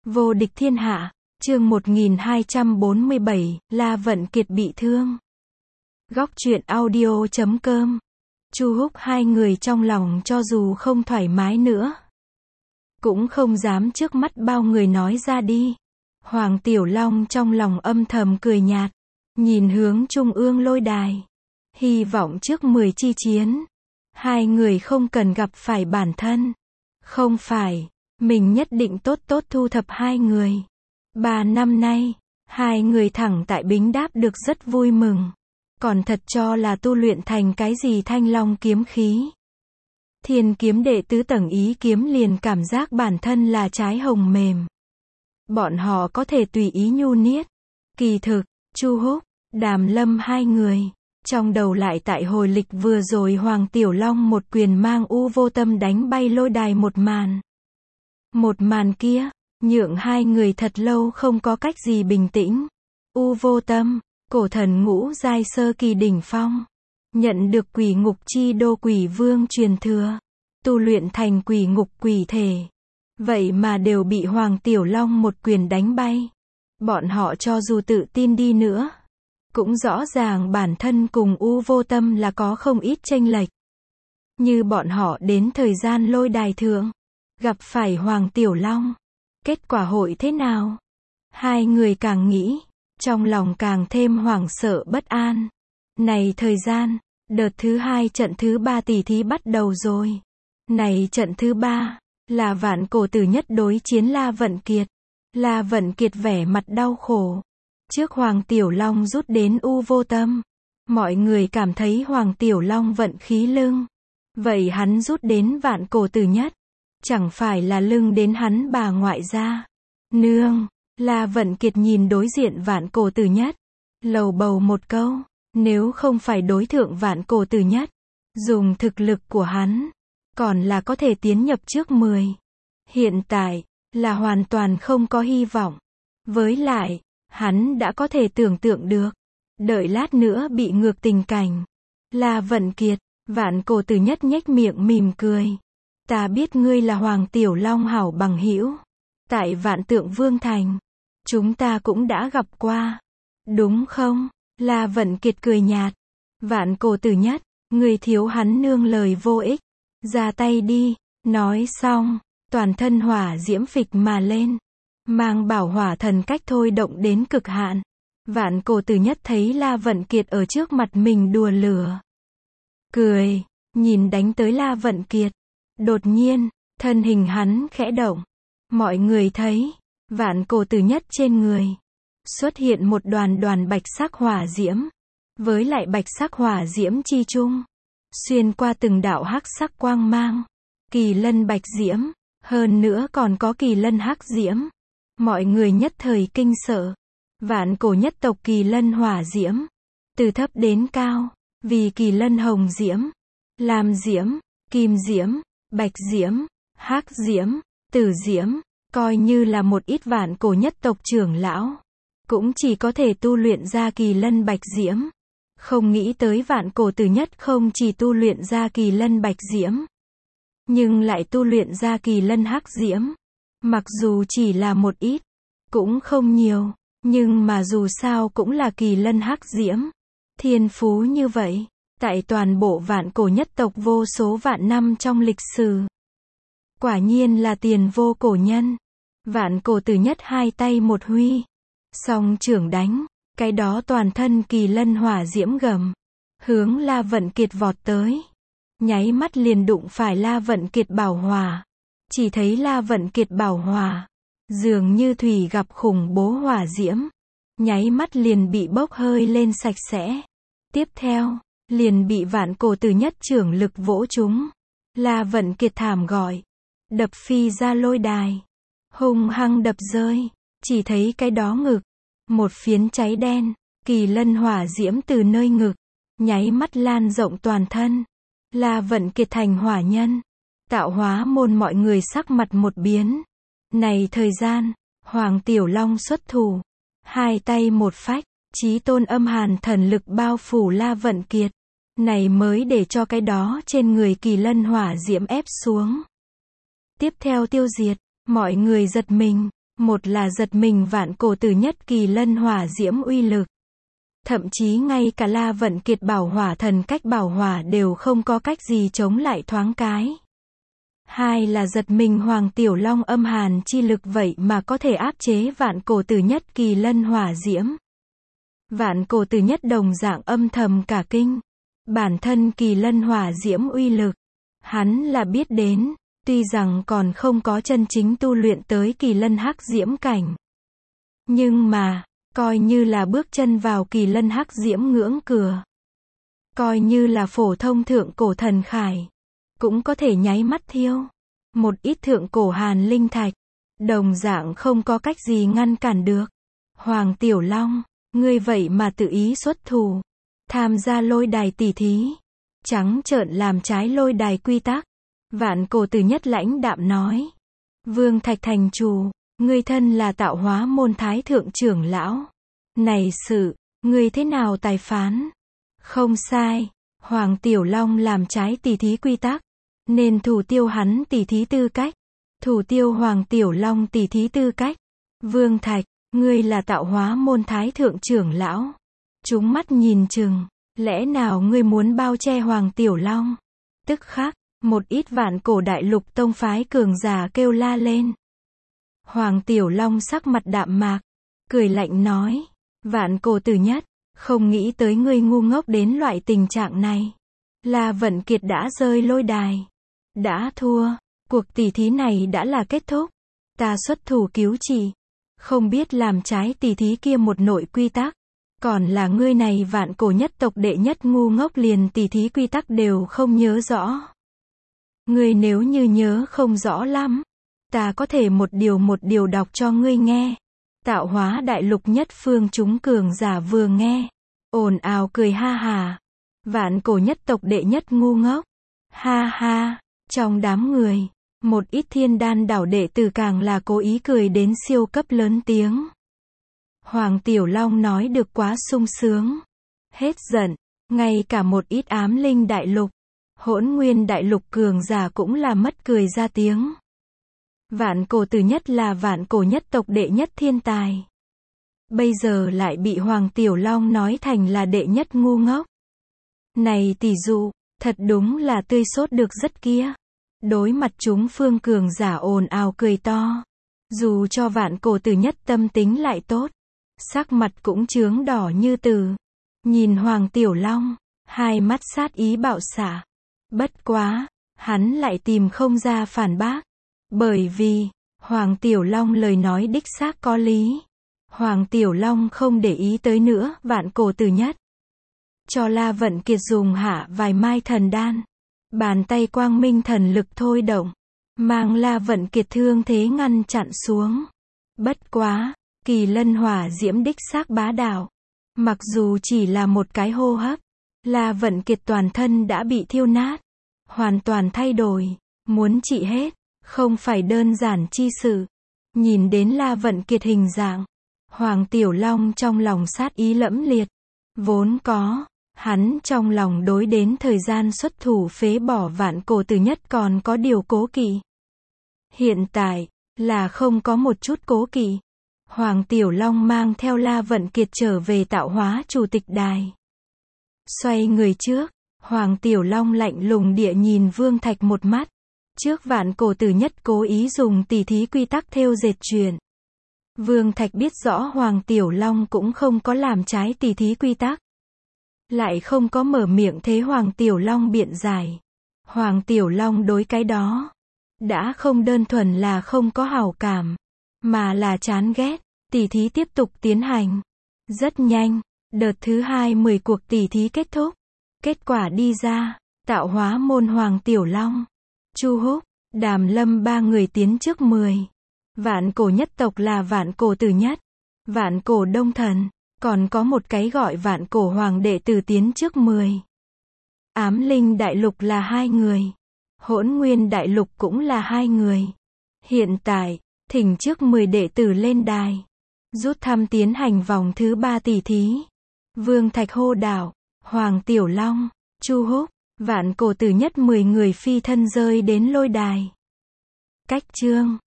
Vô địch thiên hạ, chương 1247, La Vận Kiệt bị thương. Góc truyện audio.com. Chu Húc hai người trong lòng cho dù không thoải mái nữa, cũng không dám trước mắt bao người nói ra đi. Hoàng Tiểu Long trong lòng âm thầm cười nhạt, nhìn hướng trung ương lôi đài, hy vọng trước 10 chi chiến, hai người không cần gặp phải bản thân. Không phải, mình nhất định tốt tốt thu thập hai người. 3 năm nay, hai người thẳng tại Bính Đáp được rất vui mừng, còn thật cho là tu luyện thành cái gì Thanh Long kiếm khí. Thiên kiếm đệ tứ tầng ý kiếm liền cảm giác bản thân là trái hồng mềm. Bọn họ có thể tùy ý nhu niết. Kỳ thực, Chu Húc, Đàm Lâm hai người, trong đầu lại tại hồi lịch vừa rồi Hoàng Tiểu Long một quyền mang U Vô Tâm đánh bay lôi đài một màn. Một màn kia, nhượng hai người thật lâu không có cách gì bình tĩnh. U Vô Tâm, cổ thần ngũ giai sơ kỳ đỉnh phong, nhận được quỷ ngục chi đô quỷ vương truyền thừa, tu luyện thành quỷ ngục quỷ thể. Vậy mà đều bị Hoàng Tiểu Long một quyền đánh bay. Bọn họ cho dù tự tin đi nữa, cũng rõ ràng bản thân cùng U Vô Tâm là có không ít chênh lệch. Như bọn họ đến thời gian lôi đài thượng, gặp phải Hoàng Tiểu Long, kết quả hội thế nào? Hai người càng nghĩ, trong lòng càng thêm hoảng sợ bất an. Này thời gian, đợt thứ 2 trận thứ 3 tỷ thí bắt đầu rồi. Này trận thứ 3, là Vạn Cổ Tử Nhất đối chiến La Vận Kiệt. La Vận Kiệt vẻ mặt đau khổ. Trước Hoàng Tiểu Long rút đến U Vô Tâm, mọi người cảm thấy Hoàng Tiểu Long vận khí lưng. Vậy hắn rút đến Vạn Cổ Tử Nhất, chẳng phải là lưng đến hắn bà ngoại gia. Nương, La Vận Kiệt nhìn đối diện Vạn Cổ Tử Nhất, lầu bầu một câu, nếu không phải đối thượng Vạn Cổ Tử Nhất, dùng thực lực của hắn, còn là có thể tiến nhập trước 10. Hiện tại, là hoàn toàn không có hy vọng. Với lại, hắn đã có thể tưởng tượng được, đợi lát nữa bị ngược tình cảnh. La Vận Kiệt, Vạn Cổ Tử Nhất nhếch miệng mỉm cười. Ta biết ngươi là Hoàng Tiểu Long hảo bằng hữu. Tại Vạn Tượng Vương Thành, chúng ta cũng đã gặp qua. Đúng không? La Vận Kiệt cười nhạt. Vạn Cổ Tử Nhất, ngươi thiếu hắn nương lời vô ích. Ra tay đi. Nói xong, toàn thân hỏa diễm phịch mà lên, mang bảo hỏa thần cách thôi động đến cực hạn. Vạn Cổ Tử Nhất thấy La Vận Kiệt ở trước mặt mình đùa lửa, cười, nhìn đánh tới La Vận Kiệt. Đột nhiên, thân hình hắn khẽ động. Mọi người thấy, Vạn Cổ Tử Nhất trên người xuất hiện một đoàn bạch sắc hỏa diễm, với lại bạch sắc hỏa diễm chi chung, xuyên qua từng đạo hắc sắc quang mang, kỳ lân bạch diễm, hơn nữa còn có kỳ lân hắc diễm. Mọi người nhất thời kinh sợ. Vạn cổ nhất tộc kỳ lân hỏa diễm, từ thấp đến cao, vì kỳ lân hồng diễm, lam diễm, kim diễm, bạch diễm, hắc diễm, tử diễm, coi như là một ít vạn cổ nhất tộc trưởng lão, cũng chỉ có thể tu luyện ra kỳ lân bạch diễm. Không nghĩ tới Vạn Cổ Tử Nhất không chỉ tu luyện ra kỳ lân bạch diễm, nhưng lại tu luyện ra kỳ lân hắc diễm. Mặc dù chỉ là một ít, cũng không nhiều, nhưng mà dù sao cũng là kỳ lân hắc diễm. Thiên phú như vậy, tại toàn bộ vạn cổ nhất tộc vô số vạn năm trong lịch sử, quả nhiên là tiền vô cổ nhân. Vạn Cổ Tử Nhất hai tay một huy, song trưởng đánh, cái đó toàn thân kỳ lân hỏa diễm gầm, hướng La Vận Kiệt vọt tới. Nháy mắt liền đụng phải La Vận Kiệt bảo hỏa. Chỉ thấy La Vận Kiệt bảo hỏa, dường như thủy gặp khủng bố hỏa diễm, nháy mắt liền bị bốc hơi lên sạch sẽ. Tiếp theo, liền bị Vạn Cổ Tử Nhất trưởng lực vỗ trúng. La Vận Kiệt thảm gọi, đập phi ra lôi đài, hung hăng đập rơi. Chỉ thấy cái đó ngực, một phiến cháy đen, kỳ lân hỏa diễm từ nơi ngực, nháy mắt lan rộng toàn thân. La Vận Kiệt thành hỏa nhân. Tạo hóa môn mọi người sắc mặt một biến. Này thời gian, Hoàng Tiểu Long xuất thủ, hai tay một phách, chí tôn âm hàn thần lực bao phủ La Vận Kiệt. Này mới để cho cái đó trên người kỳ lân hỏa diễm ép xuống. Tiếp theo tiêu diệt, mọi người giật mình, Một là giật mình vạn cổ tử nhất kỳ lân hỏa diễm uy lực. Thậm chí ngay cả La Vận Kiệt bảo hỏa thần cách bảo hỏa đều không có cách gì chống lại thoáng cái. Hai là giật mình Hoàng Tiểu Long âm hàn chi lực vậy mà có thể áp chế vạn cổ tử nhất kỳ lân hỏa diễm. Vạn cổ tử nhất đồng dạng âm thầm cả kinh. Bản thân kỳ lân hỏa diễm uy lực, hắn là biết đến, tuy rằng còn không có chân chính tu luyện tới kỳ lân hắc diễm cảnh. Nhưng mà, coi như là bước chân vào kỳ lân hắc diễm ngưỡng cửa. Coi như là phổ thông thượng cổ thần khải. Cũng có thể nháy mắt thiêu. Một ít thượng cổ hàn linh thạch. Đồng dạng không có cách gì ngăn cản được. Hoàng Tiểu Long, ngươi vậy mà tự ý xuất thủ. Tham gia lôi đài tỷ thí. Trắng trợn làm trái lôi đài quy tắc. Vạn cổ tử nhất lãnh đạm nói. Vương Thạch thành chủ, ngươi thân là tạo hóa môn thái thượng trưởng lão. Này sự, ngươi thế nào tài phán? Không sai, Hoàng Tiểu Long làm trái tỷ thí quy tắc. Nên thủ tiêu hắn tỷ thí tư cách. Thủ tiêu Hoàng Tiểu Long tỷ thí tư cách. Vương Thạch, ngươi là tạo hóa môn thái thượng trưởng lão. Chúng mắt nhìn chừng, lẽ nào ngươi muốn bao che Hoàng Tiểu Long? Tức khắc, một ít vạn cổ đại lục tông phái cường giả kêu la lên. Hoàng Tiểu Long sắc mặt đạm mạc, cười lạnh nói, vạn cổ tử nhất, không nghĩ tới ngươi ngu ngốc đến loại tình trạng này. La Vận Kiệt đã rơi lôi đài, đã thua, cuộc tỷ thí này đã là kết thúc. Ta xuất thủ cứu chỉ, không biết làm trái tỷ thí kia một nội quy tắc. Còn là ngươi này vạn cổ nhất tộc đệ nhất ngu ngốc liền tỷ thí quy tắc đều không nhớ rõ. Ngươi nếu như nhớ không rõ lắm, ta có thể một điều đọc cho ngươi nghe. Tạo hóa đại lục nhất phương chúng cường giả vừa nghe, ồn ào cười ha hà. Vạn cổ nhất tộc đệ nhất ngu ngốc. Ha ha, trong đám người, một ít thiên đan đảo đệ tử càng là cố ý cười đến siêu cấp lớn tiếng. Hoàng Tiểu Long nói được quá sung sướng. Hết giận, ngay cả một ít ám linh đại lục, hỗn nguyên đại lục cường giả cũng là mất cười ra tiếng. Vạn cổ tử nhất là vạn cổ nhất tộc đệ nhất thiên tài. Bây giờ lại bị Hoàng Tiểu Long nói thành là đệ nhất ngu ngốc. Này tỷ dụ, thật đúng là tươi sốt được rất kia. Đối mặt chúng phương cường giả ồn ào cười to. Dù cho vạn cổ tử nhất tâm tính lại tốt, sắc mặt cũng chướng đỏ như từ. Nhìn Hoàng Tiểu Long, hai mắt sát ý bạo xạ. Bất quá, hắn lại tìm không ra phản bác. Bởi vì, Hoàng Tiểu Long lời nói đích xác có lý. Hoàng Tiểu Long không để ý tới nữa vạn cổ tử nhất. Cho La Vận Kiệt dùng hạ vài mai thần đan. Bàn tay quang minh thần lực thôi động. Mang La Vận Kiệt thương thế ngăn chặn xuống. Bất quá, kỳ lân hỏa diễm đích xác bá đạo. Mặc dù chỉ là một cái hô hấp, La Vận Kiệt toàn thân đã bị thiêu nát. Hoàn toàn thay đổi, muốn trị hết, không phải đơn giản chi sự. Nhìn đến La Vận Kiệt hình dạng, Hoàng Tiểu Long trong lòng sát ý lẫm liệt. Vốn có, hắn trong lòng đối đến thời gian xuất thủ phế bỏ vạn cổ tử nhất còn có điều cố kỵ. Hiện tại, là không có một chút cố kỵ. Hoàng Tiểu Long mang theo La Vận Kiệt trở về tạo hóa chủ tịch đài. Xoay người trước, Hoàng Tiểu Long lạnh lùng địa nhìn Vương Thạch một mắt. Trước vạn cổ tử nhất cố ý dùng tỷ thí quy tắc thêu dệt chuyện. Vương Thạch biết rõ Hoàng Tiểu Long cũng không có làm trái tỷ thí quy tắc. Lại không có mở miệng thế Hoàng Tiểu Long biện giải. Hoàng Tiểu Long đối cái đó đã không đơn thuần là không có hảo cảm, mà là chán ghét. Tỷ thí tiếp tục tiến hành. Rất nhanh, đợt thứ 20 cuộc tỷ thí kết thúc. Kết quả đi ra, tạo hóa môn Hoàng Tiểu Long, Chu Húc, Đàm Lâm ba người tiến trước 10. Vạn cổ nhất tộc là vạn cổ tử nhất, vạn cổ đông thần, còn có một cái gọi vạn cổ hoàng đệ tử tiến trước 10. Ám linh đại lục là 2 người. Hỗn nguyên đại lục cũng là 2 người. Hiện tại, thỉnh trước 10 đệ tử lên đài. Rút thăm tiến hành vòng thứ 3 tỷ thí. Vương Thạch hô đảo, Hoàng Tiểu Long, Chu Húc, vạn cổ tử nhất 10 người phi thân rơi đến lôi đài. Cách chương